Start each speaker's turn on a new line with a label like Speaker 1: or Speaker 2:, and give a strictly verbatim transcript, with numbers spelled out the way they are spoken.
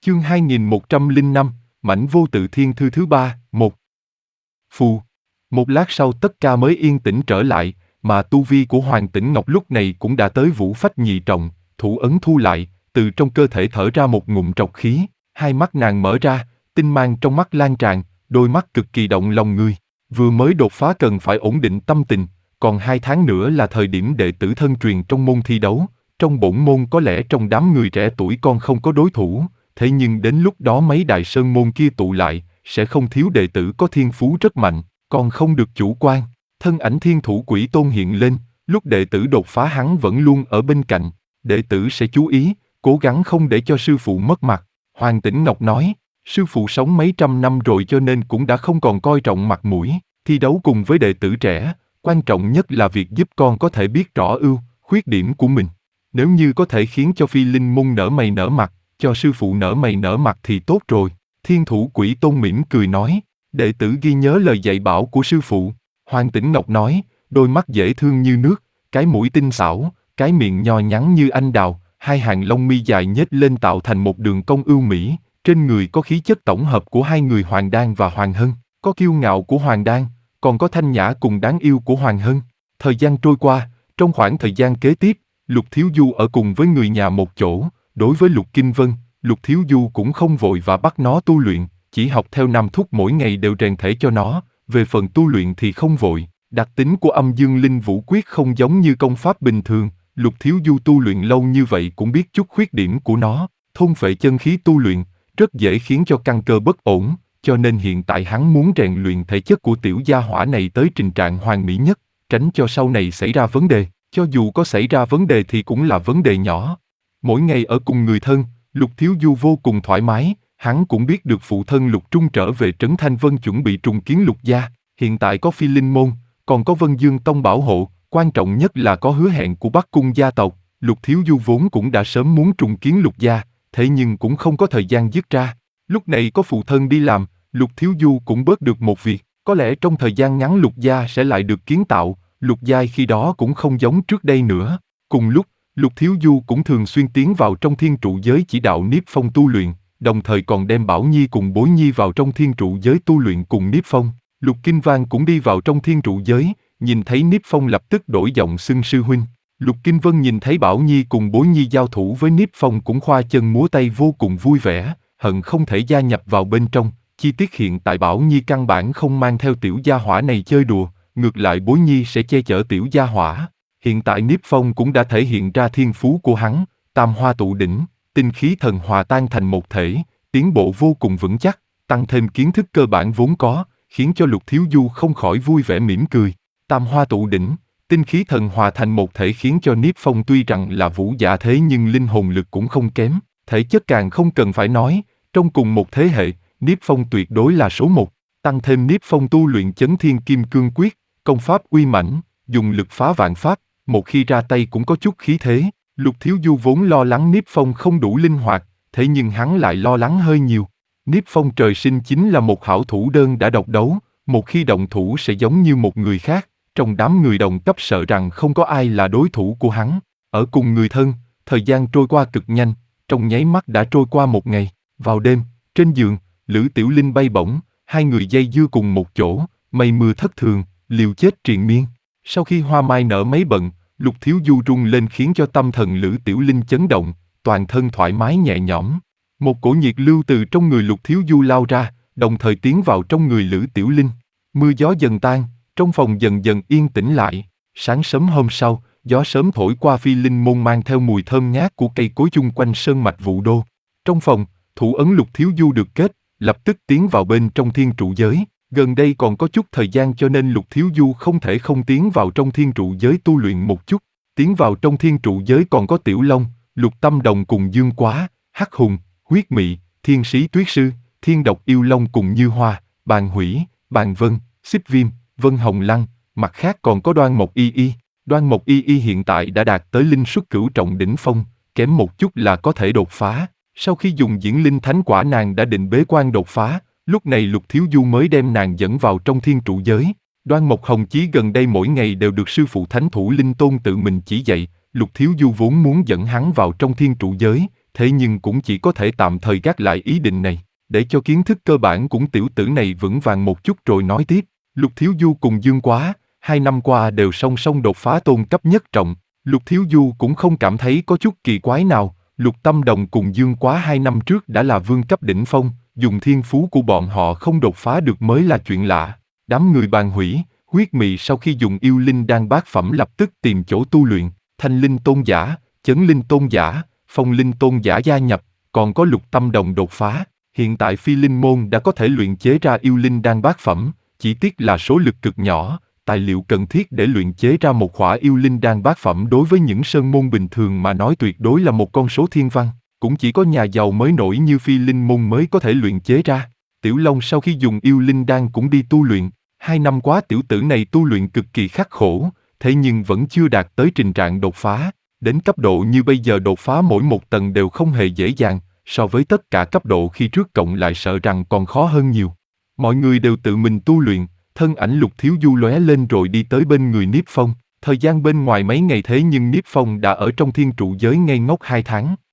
Speaker 1: Chương hai nghìn một trăm lẻ năm, Mảnh vô tự thiên thư thứ ba, một. Phù. Một lát sau tất cả mới yên tĩnh trở lại, mà tu vi của Hoàng Tĩnh Ngọc lúc này cũng đã tới vũ phách nhị trọng, thủ ấn thu lại, từ trong cơ thể thở ra một ngụm trọc khí, hai mắt nàng mở ra, tinh mang trong mắt lan tràn, đôi mắt cực kỳ động lòng người. Vừa mới đột phá cần phải ổn định tâm tình, còn hai tháng nữa là thời điểm đệ tử thân truyền trong môn thi đấu, trong bổn môn có lẽ trong đám người trẻ tuổi con không có đối thủ. Thế nhưng đến lúc đó mấy đại sơn môn kia tụ lại, sẽ không thiếu đệ tử có thiên phú rất mạnh, còn không được chủ quan. Thân ảnh thiên thủ quỷ tôn hiện lên, lúc đệ tử đột phá hắn vẫn luôn ở bên cạnh, đệ tử sẽ chú ý, cố gắng không để cho sư phụ mất mặt. Hoàng Tĩnh Ngọc nói, sư phụ sống mấy trăm năm rồi cho nên cũng đã không còn coi trọng mặt mũi, thi đấu cùng với đệ tử trẻ, quan trọng nhất là việc giúp con có thể biết rõ ưu, khuyết điểm của mình. Nếu như có thể khiến cho Phi Linh môn nở mày nở mặt, cho sư phụ nở mày nở mặt thì tốt rồi. Thiên thủ quỷ tôn mỉm cười nói, đệ tử ghi nhớ lời dạy bảo của sư phụ. Hoàng Tĩnh Ngọc nói, đôi mắt dễ thương như nước, cái mũi tinh xảo, cái miệng nho nhắn như anh đào, hai hàng lông mi dài nhếch lên tạo thành một đường cong ưu mỹ, trên người có khí chất tổng hợp của hai người Hoàng Đan và Hoàng Hân, có kiêu ngạo của Hoàng Đan, còn có thanh nhã cùng đáng yêu của Hoàng Hân. Thời gian trôi qua, trong khoảng thời gian kế tiếp, Lục Thiếu Du ở cùng với người nhà một chỗ. Đối với Lục Kinh Vân, Lục Thiếu Du cũng không vội và bắt nó tu luyện, chỉ học theo năm thúc mỗi ngày đều rèn thể cho nó, về phần tu luyện thì không vội. Đặc tính của âm dương linh vũ quyết không giống như công pháp bình thường, Lục Thiếu Du tu luyện lâu như vậy cũng biết chút khuyết điểm của nó, thôn phệ chân khí tu luyện, rất dễ khiến cho căn cơ bất ổn, cho nên hiện tại hắn muốn rèn luyện thể chất của tiểu gia hỏa này tới trình trạng hoàn mỹ nhất, tránh cho sau này xảy ra vấn đề, cho dù có xảy ra vấn đề thì cũng là vấn đề nhỏ. Mỗi ngày ở cùng người thân, Lục Thiếu Du vô cùng thoải mái, hắn cũng biết được phụ thân Lục Trung trở về Trấn Thanh Vân chuẩn bị trùng kiến Lục gia, hiện tại có Phi Linh môn, còn có Vân Dương Tông bảo hộ, quan trọng nhất là có hứa hẹn của Bắc Cung gia tộc. Lục Thiếu Du vốn cũng đã sớm muốn trùng kiến Lục gia, thế nhưng cũng không có thời gian dứt ra. Lúc này có phụ thân đi làm, Lục Thiếu Du cũng bớt được một việc, có lẽ trong thời gian ngắn Lục gia sẽ lại được kiến tạo, Lục gia khi đó cũng không giống trước đây nữa. Cùng lúc, Lục Thiếu Du cũng thường xuyên tiến vào trong thiên trụ giới chỉ đạo Niếp Phong tu luyện, đồng thời còn đem Bảo Nhi cùng Bối Nhi vào trong thiên trụ giới tu luyện cùng Niếp Phong. Lục Kinh Vân cũng đi vào trong thiên trụ giới, nhìn thấy Niếp Phong lập tức đổi giọng xưng sư huynh. Lục Kinh Vân nhìn thấy Bảo Nhi cùng Bối Nhi giao thủ với Niếp Phong cũng khoa chân múa tay vô cùng vui vẻ, hận không thể gia nhập vào bên trong. Chi tiết hiện tại Bảo Nhi căn bản không mang theo tiểu gia hỏa này chơi đùa, ngược lại Bối Nhi sẽ che chở tiểu gia hỏa. Hiện tại Niếp Phong cũng đã thể hiện ra thiên phú của hắn, tam hoa tụ đỉnh, tinh khí thần hòa tan thành một thể, tiến bộ vô cùng vững chắc, tăng thêm kiến thức cơ bản vốn có, khiến cho Lục Thiếu Du không khỏi vui vẻ mỉm cười. Tam hoa tụ đỉnh, tinh khí thần hòa thành một thể khiến cho Niếp Phong tuy rằng là vũ giả thế nhưng linh hồn lực cũng không kém, thể chất càng không cần phải nói, trong cùng một thế hệ, Niếp Phong tuyệt đối là số một. Tăng thêm Niếp Phong tu luyện Chấn Thiên Kim Cương Quyết, công pháp uy mãnh, dùng lực phá vạn pháp, một khi ra tay cũng có chút khí thế. Lục Thiếu Du vốn lo lắng Niếp Phong không đủ linh hoạt, thế nhưng hắn lại lo lắng hơi nhiều. Niếp Phong trời sinh chính là một hảo thủ đơn đã độc đấu, một khi động thủ sẽ giống như một người khác, trong đám người đồng cấp sợ rằng không có ai là đối thủ của hắn. Ở cùng người thân, thời gian trôi qua cực nhanh, trong nháy mắt đã trôi qua một ngày. Vào đêm, trên giường, Lữ Tiểu Linh bay bổng, hai người dây dưa cùng một chỗ, mây mưa thất thường, liều chết triền miên. Sau khi hoa mai nở mấy bận, Lục Thiếu Du rung lên khiến cho tâm thần Lữ Tiểu Linh chấn động, toàn thân thoải mái nhẹ nhõm. Một cổ nhiệt lưu từ trong người Lục Thiếu Du lao ra, đồng thời tiến vào trong người Lữ Tiểu Linh. Mưa gió dần tan, trong phòng dần dần yên tĩnh lại. Sáng sớm hôm sau, gió sớm thổi qua Phi Linh môn mang theo mùi thơm ngát của cây cối chung quanh sơn mạch Vũ Đô. Trong phòng, thủ ấn Lục Thiếu Du được kết, lập tức tiến vào bên trong thiên trụ giới. Gần đây còn có chút thời gian cho nên Lục Thiếu Du không thể không tiến vào trong thiên trụ giới tu luyện một chút. Tiến vào trong thiên trụ giới còn có Tiểu Long, Lục Tâm Đồng cùng Dương Quá, Hắc Hùng, Huyết Mị, Thiên Sĩ Tuyết Sư, Thiên Độc Yêu Long cùng Như Hoa, Bàn Hủy, Bàn Vân, Xích Viêm, Vân Hồng Lăng, mặt khác còn có Đoan Mộc Y Y. Đoan Mộc Y Y hiện tại đã đạt tới linh xuất cửu trọng đỉnh phong, kém một chút là có thể đột phá. Sau khi dùng diễn linh thánh quả nàng đã định bế quan đột phá, lúc này Lục Thiếu Du mới đem nàng dẫn vào trong thiên trụ giới. Đoan Mộc Hồng Chí gần đây mỗi ngày đều được sư phụ Thánh Thủ Linh Tôn tự mình chỉ dạy, Lục Thiếu Du vốn muốn dẫn hắn vào trong thiên trụ giới, thế nhưng cũng chỉ có thể tạm thời gác lại ý định này, để cho kiến thức cơ bản của tiểu tử này vững vàng một chút rồi nói tiếp. Lục Thiếu Du cùng Dương Quá, hai năm qua đều song song đột phá tôn cấp nhất trọng, Lục Thiếu Du cũng không cảm thấy có chút kỳ quái nào, Lục Tâm Đồng cùng Dương Quá hai năm trước đã là vương cấp đỉnh phong, dùng thiên phú của bọn họ không đột phá được mới là chuyện lạ. Đám người bàn hủy, huyết mị sau khi dùng yêu linh đan bát phẩm lập tức tìm chỗ tu luyện, thanh linh tôn giả, chấn linh tôn giả, phong linh tôn giả gia nhập, còn có Lục Tâm Đồng đột phá. Hiện tại Phi Linh Môn đã có thể luyện chế ra yêu linh đan bát phẩm, chỉ tiếc là số lực cực nhỏ, tài liệu cần thiết để luyện chế ra một khỏa yêu linh đan bát phẩm đối với những sơn môn bình thường mà nói tuyệt đối là một con số thiên văn, cũng chỉ có nhà giàu mới nổi như Phi Linh Môn mới có thể luyện chế ra. Tiểu Long sau khi dùng yêu linh đan cũng đi tu luyện, hai năm quá tiểu tử này tu luyện cực kỳ khắc khổ, thế nhưng vẫn chưa đạt tới trình trạng đột phá, đến cấp độ như bây giờ đột phá mỗi một tầng đều không hề dễ dàng, so với tất cả cấp độ khi trước cộng lại sợ rằng còn khó hơn nhiều. Mọi người đều tự mình tu luyện, thân ảnh Lục Thiếu Du lóe lên rồi đi tới bên người Niếp Phong, thời gian bên ngoài mấy ngày thế nhưng Niếp Phong đã ở trong thiên trụ giới ngây ngốc hai tháng.